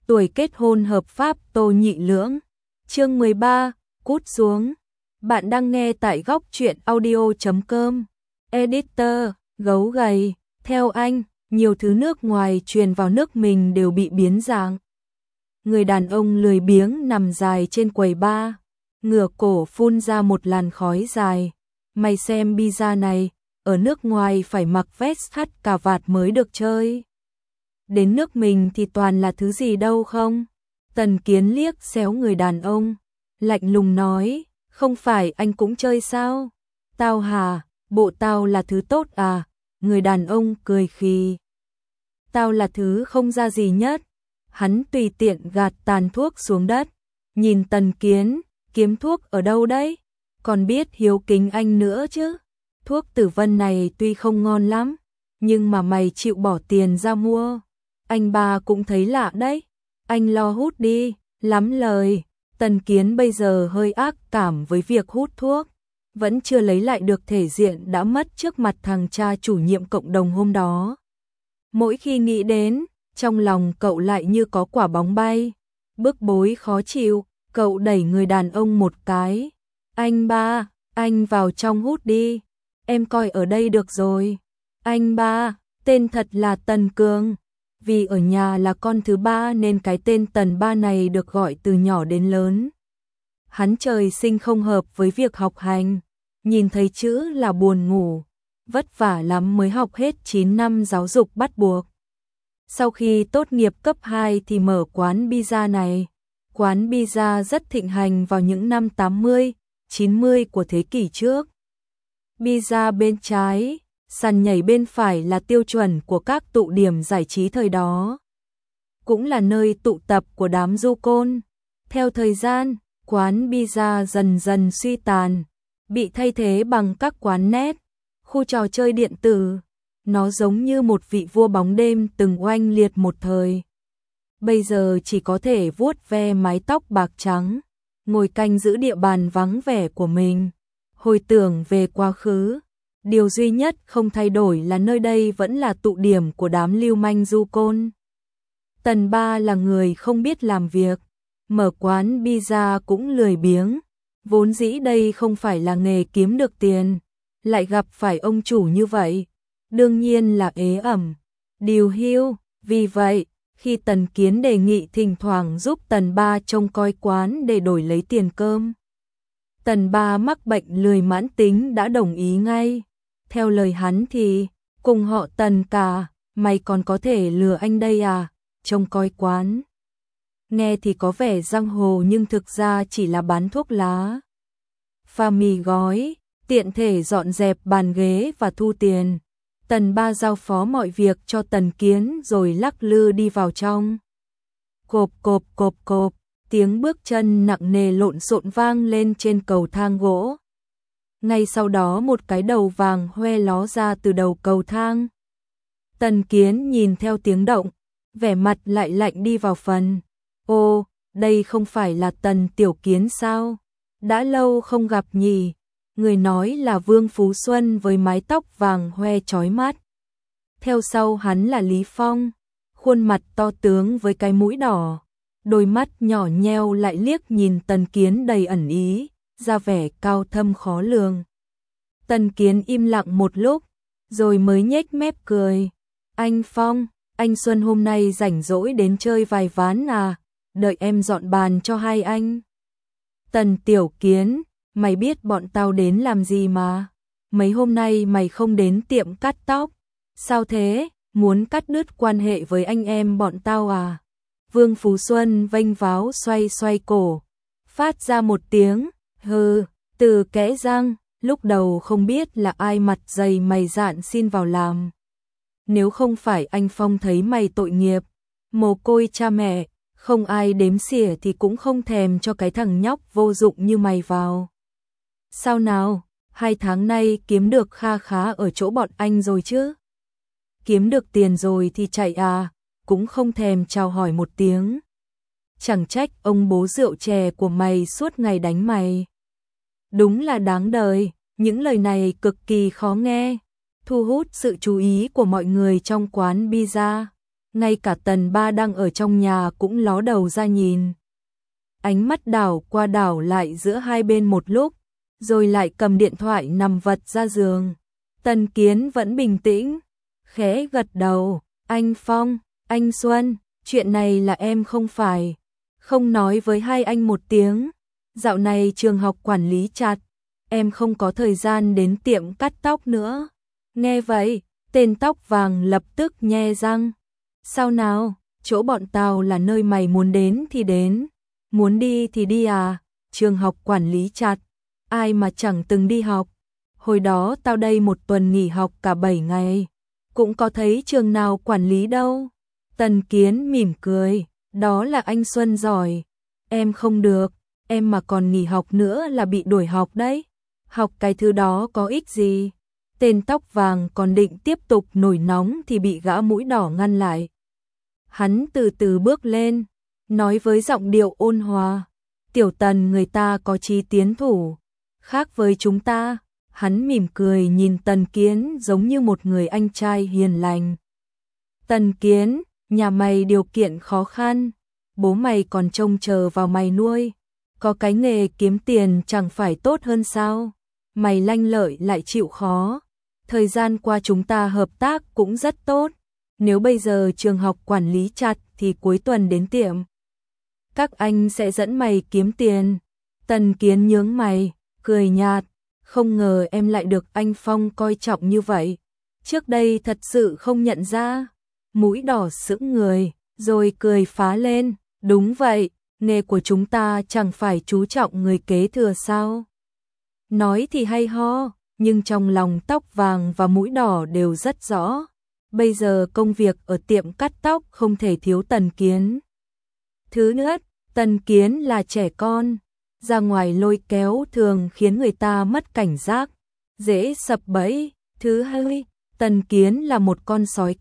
tuổi kết hôn hợp pháp Tô Nhị Lưỡng. Chương 13, cút xuống. Bạn đang nghe tại góc truyện audio.com. Editor, gấu gầy, theo anh, nhiều thứ nước ngoài truyền vào nước mình đều bị biến dạng. Người đàn ông lười biếng nằm dài trên quầy bar, ngửa cổ phun ra một làn khói dài. Mày xem pizza này, ở nước ngoài phải mặc vest thắt cà vạt mới được chơi. Đến nước mình thì toàn là thứ gì đâu không? Tần Kiến liếc xéo người đàn ông, lạnh lùng nói, không phải anh cũng chơi sao? Tao hả, bộ tao là thứ tốt à? Người đàn ông cười khì. Tao là thứ không ra gì nhất. Hắn tùy tiện gạt tàn thuốc xuống đất, nhìn Tần Kiến, kiếm thuốc ở đâu đấy? Còn biết hiếu kính anh nữa chứ? Thuốc tử vân này tuy không ngon lắm, nhưng mà mày chịu bỏ tiền ra mua. Anh ba cũng thấy lạ đấy. Anh lo hút đi, lắm lời. Tần Kiến bây giờ hơi ác cảm với việc hút thuốc, vẫn chưa lấy lại được thể diện đã mất trước mặt thằng cha chủ nhiệm cộng đồng hôm đó. Mỗi khi nghĩ đến, trong lòng cậu lại như có quả bóng bay, bức bối khó chịu, cậu đẩy người đàn ông một cái. Anh ba, anh vào trong hút đi, em coi ở đây được rồi. Anh ba, tên thật là Tần Cường, vì ở nhà là con thứ ba nên cái tên Tần ba này được gọi từ nhỏ đến lớn. Hắn trời sinh không hợp với việc học hành, nhìn thấy chữ là buồn ngủ, vất vả lắm mới học hết 9 năm giáo dục bắt buộc. Sau khi tốt nghiệp cấp 2 thì mở quán pizza này. Quán pizza rất thịnh hành vào những năm 80, 90 của thế kỷ trước. Pizza bên trái, sàn nhảy bên phải là tiêu chuẩn của các tụ điểm giải trí thời đó. Cũng là nơi tụ tập của đám du côn. Theo thời gian, quán pizza dần dần suy tàn, bị thay thế bằng các quán net, khu trò chơi điện tử. Nó giống như một vị vua bóng đêm từng oanh liệt một thời. Bây giờ chỉ có thể vuốt ve mái tóc bạc trắng, ngồi canh giữ địa bàn vắng vẻ của mình, hồi tưởng về quá khứ. Điều duy nhất không thay đổi là nơi đây vẫn là tụ điểm của đám lưu manh du côn. Tần ba là người không biết làm việc, mở quán pizza cũng lười biếng. Vốn dĩ đây không phải là nghề kiếm được tiền, lại gặp phải ông chủ như vậy, đương nhiên là ế ẩm, điều hưu. Vì vậy, khi Tần Kiến đề nghị thỉnh thoảng giúp Tần ba trông coi quán để đổi lấy tiền cơm, Tần ba mắc bệnh lười mãn tính đã đồng ý ngay. Theo lời hắn thì, cùng họ Tần cả, mày còn có thể lừa anh đây à, trông coi quán. Nghe thì có vẻ giang hồ nhưng thực ra chỉ là bán thuốc lá, pha mì gói, tiện thể dọn dẹp bàn ghế và thu tiền. Tần ba giao phó mọi việc cho Tần Kiến rồi lắc lư đi vào trong. Cộp cộp cộp cộp, tiếng bước chân nặng nề lộn xộn vang lên trên cầu thang gỗ. Ngay sau đó một cái đầu vàng hoe ló ra từ đầu cầu thang. Tần Kiến nhìn theo tiếng động, vẻ mặt lại lạnh đi vào phần. Ô, đây không phải là Tần Tiểu Kiến sao? Đã lâu không gặp nhỉ? Người nói là Vương Phú Xuân với mái tóc vàng hoe chói mắt. Theo sau hắn là Lý Phong, khuôn mặt to tướng với cái mũi đỏ, đôi mắt nhỏ nheo lại liếc nhìn Tần Kiến đầy ẩn ý, ra vẻ cao thâm khó lường. Tần Kiến im lặng một lúc, rồi mới nhếch mép cười. Anh Phong, anh Xuân hôm nay rảnh rỗi đến chơi vài ván à, đợi em dọn bàn cho hai anh. Tần Tiểu Kiến, mày biết bọn tao đến làm gì mà? Mấy hôm nay mày không đến tiệm cắt tóc. Sao thế, muốn cắt đứt quan hệ với anh em bọn tao à? Vương Phú Xuân vênh váo xoay xoay cổ, phát ra một tiếng, hừ, từ kẽ răng, lúc đầu không biết là ai mặt dày mày dạn xin vào làm. Nếu không phải anh Phong thấy mày tội nghiệp, mồ côi cha mẹ, không ai đếm xỉa thì cũng không thèm cho cái thằng nhóc vô dụng như mày vào. Sao nào, 2 tháng nay kiếm được kha khá ở chỗ bọn anh rồi chứ? Kiếm được tiền rồi thì chạy à, cũng không thèm chào hỏi một tiếng. Chẳng trách ông bố rượu chè của mày suốt ngày đánh mày. Đúng là đáng đời, những lời này cực kỳ khó nghe, thu hút sự chú ý của mọi người trong quán pizza. ngay cả Tần Ba đang ở trong nhà cũng ló đầu ra nhìn. Ánh mắt đảo qua đảo lại giữa hai bên một lúc, rồi lại cầm điện thoại nằm vật ra giường. Tần Kiến vẫn bình tĩnh, khẽ gật đầu, anh Phong, anh Xuân, chuyện này là em không nói với hai anh một tiếng. Dạo này trường học quản lý chặt, em không có thời gian đến tiệm cắt tóc nữa. Nghe vậy, tên tóc vàng lập tức nhe răng. Sao nào, chỗ bọn tao là nơi mày muốn đến thì đến, muốn đi thì đi à, trường học quản lý chặt, ai mà chẳng từng đi học. Hồi đó tao đây một tuần nghỉ học cả 7 ngày, cũng có thấy trường nào quản lý đâu. Tần Kiến mỉm cười, đó là anh Xuân giỏi, em không được, em mà còn nghỉ học nữa là bị đuổi học đấy. Học cái thứ đó có ích gì? Tên tóc vàng còn định tiếp tục nổi nóng thì bị gã mũi đỏ ngăn lại. Hắn từ từ bước lên, nói với giọng điệu ôn hòa, Tiểu Tần người ta có chí tiến thủ, khác với chúng ta. Hắn mỉm cười nhìn Tần Kiến giống như một người anh trai hiền lành. Tần Kiến, nhà mày điều kiện khó khăn, bố mày còn trông chờ vào mày nuôi, có cái nghề kiếm tiền chẳng phải tốt hơn sao? Mày lanh lợi lại chịu khó, thời gian qua chúng ta hợp tác cũng rất tốt, nếu bây giờ trường học quản lý chặt thì cuối tuần đến tiệm các anh sẽ dẫn mày kiếm tiền. Tần Kiến nhướng mày, cười nhạt, không ngờ em lại được anh Phong coi trọng như vậy, trước đây thật sự không nhận ra. Mũi đỏ sững người, rồi cười phá lên, đúng vậy, nghề của chúng ta chẳng phải chú trọng người kế thừa sao? Nói thì hay ho, nhưng trong lòng tóc vàng và mũi đỏ đều rất rõ. Bây giờ công việc ở tiệm cắt tóc không thể thiếu Tần Kiến. Thứ nhất, Tần Kiến là trẻ con, ra ngoài lôi kéo thường khiến người ta mất cảnh giác, dễ sập bẫy. Thứ hai, Tần Kiến là một con sói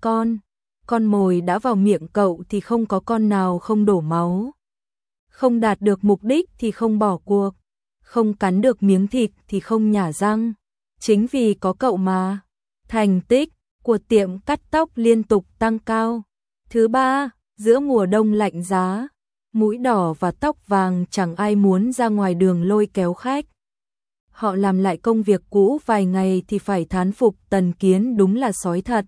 con mồi đã vào miệng cậu thì không có con nào không đổ máu. Không đạt được mục đích thì không bỏ cuộc, không cắn được miếng thịt thì không nhả răng. Chính vì có cậu mà thành tích của tiệm cắt tóc liên tục tăng cao. Thứ ba, giữa mùa đông lạnh giá, mũi đỏ và tóc vàng chẳng ai muốn ra ngoài đường lôi kéo khách. Họ làm lại công việc cũ vài ngày thì phải thán phục Tần Kiến đúng là sói thật.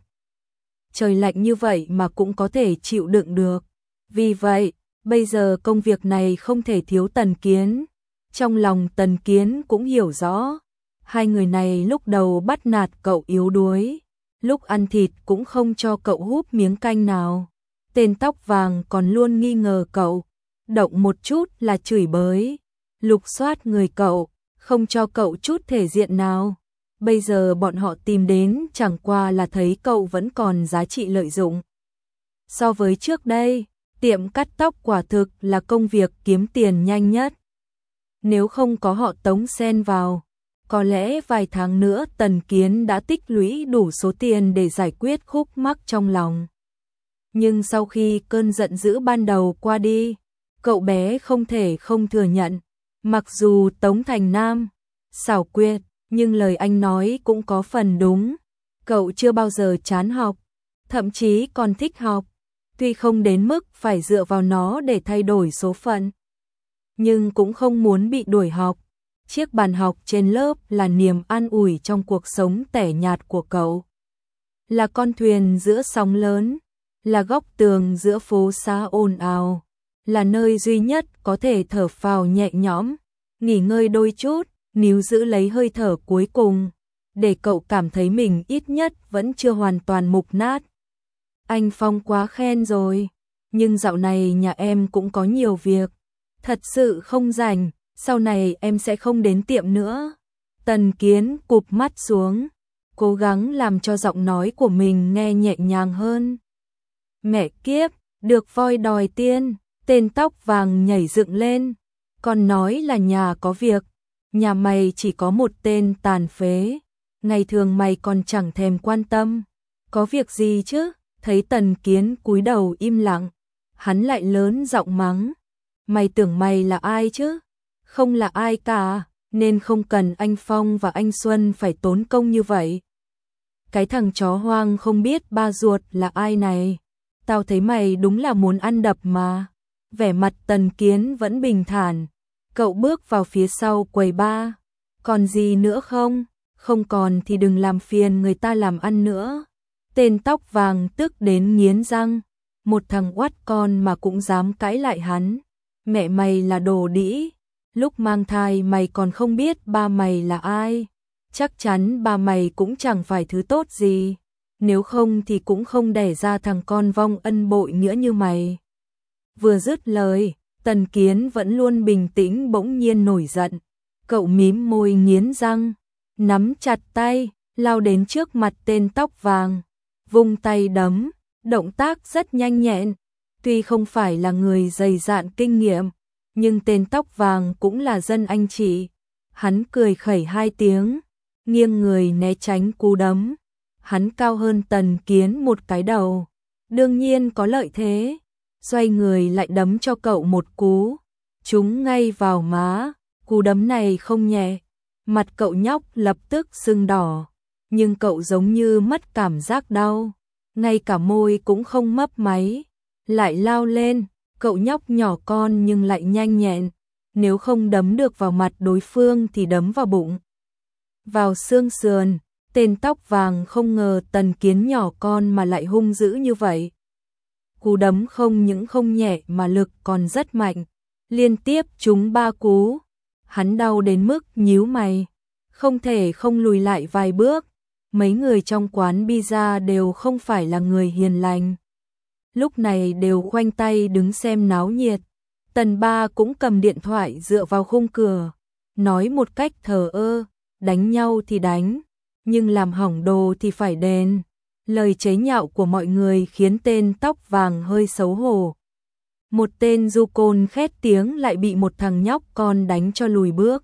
Trời lạnh như vậy mà cũng có thể chịu đựng được. Vì vậy, bây giờ công việc này không thể thiếu Tần Kiến. Trong lòng Tần Kiến cũng hiểu rõ, hai người này lúc đầu bắt nạt cậu yếu đuối, lúc ăn thịt cũng không cho cậu húp miếng canh nào. Tên tóc vàng còn luôn nghi ngờ cậu, động một chút là chửi bới, lục soát người cậu, không cho cậu chút thể diện nào. Bây giờ bọn họ tìm đến chẳng qua là thấy cậu vẫn còn giá trị lợi dụng. So với trước đây, tiệm cắt tóc quả thực là công việc kiếm tiền nhanh nhất. Nếu không có họ Tống xen vào, có lẽ vài tháng nữa Tần Kiến đã tích lũy đủ số tiền để giải quyết khúc mắc trong lòng. Nhưng sau khi cơn giận dữ ban đầu qua đi, cậu bé không thể không thừa nhận, mặc dù Tống Thành Nam xảo quyệt, nhưng lời anh nói cũng có phần đúng. Cậu chưa bao giờ chán học, thậm chí còn thích học, tuy không đến mức phải dựa vào nó để thay đổi số phận, nhưng cũng không muốn bị đuổi học. Chiếc bàn học trên lớp là niềm an ủi trong cuộc sống tẻ nhạt của cậu. Là con thuyền giữa sóng lớn, là góc tường giữa phố xá ồn ào, là nơi duy nhất có thể thở phào nhẹ nhõm, nghỉ ngơi đôi chút, níu giữ lấy hơi thở cuối cùng, để cậu cảm thấy mình ít nhất vẫn chưa hoàn toàn mục nát. Anh Phong quá khen rồi, nhưng dạo này nhà em cũng có nhiều việc, thật sự không rảnh, sau này em sẽ không đến tiệm nữa. Tần Kiến cụp mắt xuống, cố gắng làm cho giọng nói của mình nghe nhẹ nhàng hơn. Mẹ kiếp, được voi đòi tiên, tên tóc vàng nhảy dựng lên, còn nói là nhà có việc, nhà mày chỉ có một tên tàn phế, ngày thường mày còn chẳng thèm quan tâm, có việc gì chứ? Thấy Tần Kiến cúi đầu im lặng, hắn lại lớn giọng mắng, mày tưởng mày là ai chứ? Không là ai cả, nên không cần anh Phong và anh Xuân phải tốn công như vậy. Cái thằng chó hoang không biết ba ruột là ai này, tao thấy mày đúng là muốn ăn đập mà. Vẻ mặt Tần Kiến vẫn bình thản. Cậu bước vào phía sau quầy bar. Còn gì nữa không? Không còn thì đừng làm phiền người ta làm ăn nữa. Tên tóc vàng tức đến nghiến răng. Một thằng oắt con mà cũng dám cãi lại hắn. Mẹ mày là đồ đĩ. Lúc mang thai mày còn không biết ba mày là ai. Chắc chắn ba mày cũng chẳng phải thứ tốt gì. Nếu không thì cũng không đẻ ra thằng con vong ân bội nghĩa như mày. Vừa dứt lời, Tần Kiến vẫn luôn bình tĩnh bỗng nhiên nổi giận. Cậu mím môi nghiến răng, nắm chặt tay, lao đến trước mặt tên tóc vàng. Vung tay đấm, động tác rất nhanh nhẹn. Tuy không phải là người dày dạn kinh nghiệm, nhưng tên tóc vàng cũng là dân anh chị. Hắn cười khẩy hai tiếng, nghiêng người né tránh cú đấm. Hắn cao hơn Tần Kiến một cái đầu, đương nhiên có lợi thế. Xoay người lại đấm cho cậu một cú, trúng ngay vào má. Cú đấm này không nhẹ, mặt cậu nhóc lập tức sưng đỏ, nhưng cậu giống như mất cảm giác đau, ngay cả môi cũng không mấp máy. Lại lao lên, cậu nhóc nhỏ con nhưng lại nhanh nhẹn, nếu không đấm được vào mặt đối phương thì đấm vào bụng, vào xương sườn. Tên tóc vàng không ngờ Tần Kiến nhỏ con mà lại hung dữ như vậy. Cú đấm không những không nhẹ mà lực còn rất mạnh, liên tiếp trúng 3 cú. Hắn đau đến mức nhíu mày, không thể không lùi lại vài bước. Mấy người trong quán pizza đều không phải là người hiền lành, lúc này đều khoanh tay đứng xem náo nhiệt. Tần Ba cũng cầm điện thoại dựa vào khung cửa, nói một cách thờ ơ, đánh nhau thì đánh, nhưng làm hỏng đồ thì phải đền. Lời chế nhạo của mọi người khiến tên tóc vàng hơi xấu hổ. Một tên du côn khét tiếng lại bị một thằng nhóc con đánh cho lùi bước.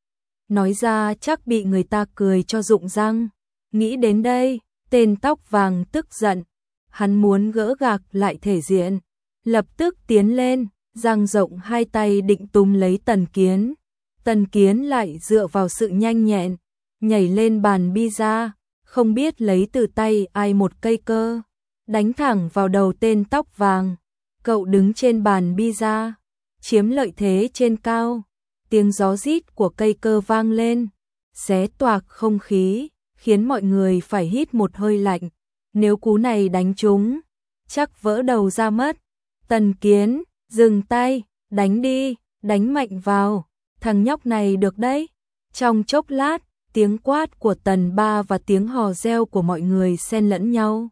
Nói ra chắc bị người ta cười cho rụng răng. Nghĩ đến đây, tên tóc vàng tức giận. Hắn muốn gỡ gạc lại thể diện, lập tức tiến lên, dang rộng hai tay định túm lấy Tần Kiến. Tần Kiến lại dựa vào sự nhanh nhẹn, nhảy lên bàn pizza, không biết lấy từ tay ai một cây cơ, đánh thẳng vào đầu tên tóc vàng. Cậu đứng trên bàn pizza, chiếm lợi thế trên cao. Tiếng gió rít của cây cơ vang lên, xé toạc không khí, khiến mọi người phải hít một hơi lạnh. Nếu cú này đánh trúng, chắc vỡ đầu ra mất. Tần Kiến, dừng tay, đánh đi, đánh mạnh vào, thằng nhóc này được đấy. Trong chốc lát, tiếng quát của Tần Ba và tiếng hò reo của mọi người xen lẫn nhau.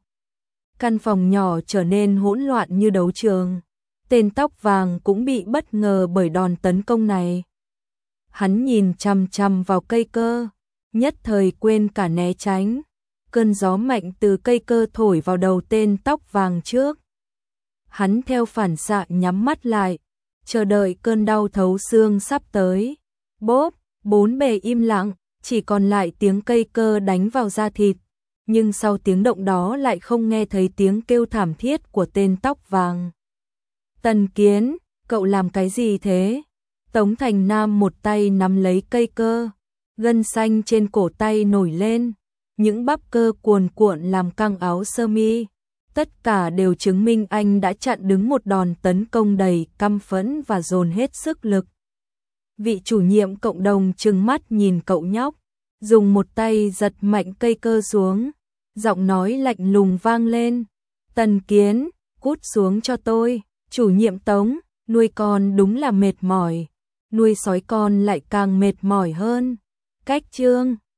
Căn phòng nhỏ trở nên hỗn loạn như đấu trường. Tên tóc vàng cũng bị bất ngờ bởi đòn tấn công này. Hắn nhìn chằm chằm vào cây cơ, nhất thời quên cả né tránh. Cơn gió mạnh từ cây cơ thổi vào đầu tên tóc vàng trước. Hắn theo phản xạ nhắm mắt lại, chờ đợi cơn đau thấu xương sắp tới. Bốp, bốn bề im lặng, chỉ còn lại tiếng cây cơ đánh vào da thịt. Nhưng sau tiếng động đó lại không nghe thấy tiếng kêu thảm thiết của tên tóc vàng. Tần Kiến, cậu làm cái gì thế? Tống Thành Nam một tay nắm lấy cây cơ, gân xanh trên cổ tay nổi lên, những bắp cơ cuồn cuộn làm căng áo sơ mi. Tất cả đều chứng minh anh đã chặn đứng một đòn tấn công đầy căm phẫn và dồn hết sức lực. Vị chủ nhiệm cộng đồng trừng mắt nhìn cậu nhóc, dùng một tay giật mạnh cây cơ xuống, giọng nói lạnh lùng vang lên. Tần Kiến, cút xuống cho tôi. Chủ nhiệm Tống, nuôi con đúng là mệt mỏi, nuôi sói con lại càng mệt mỏi hơn. Cách chương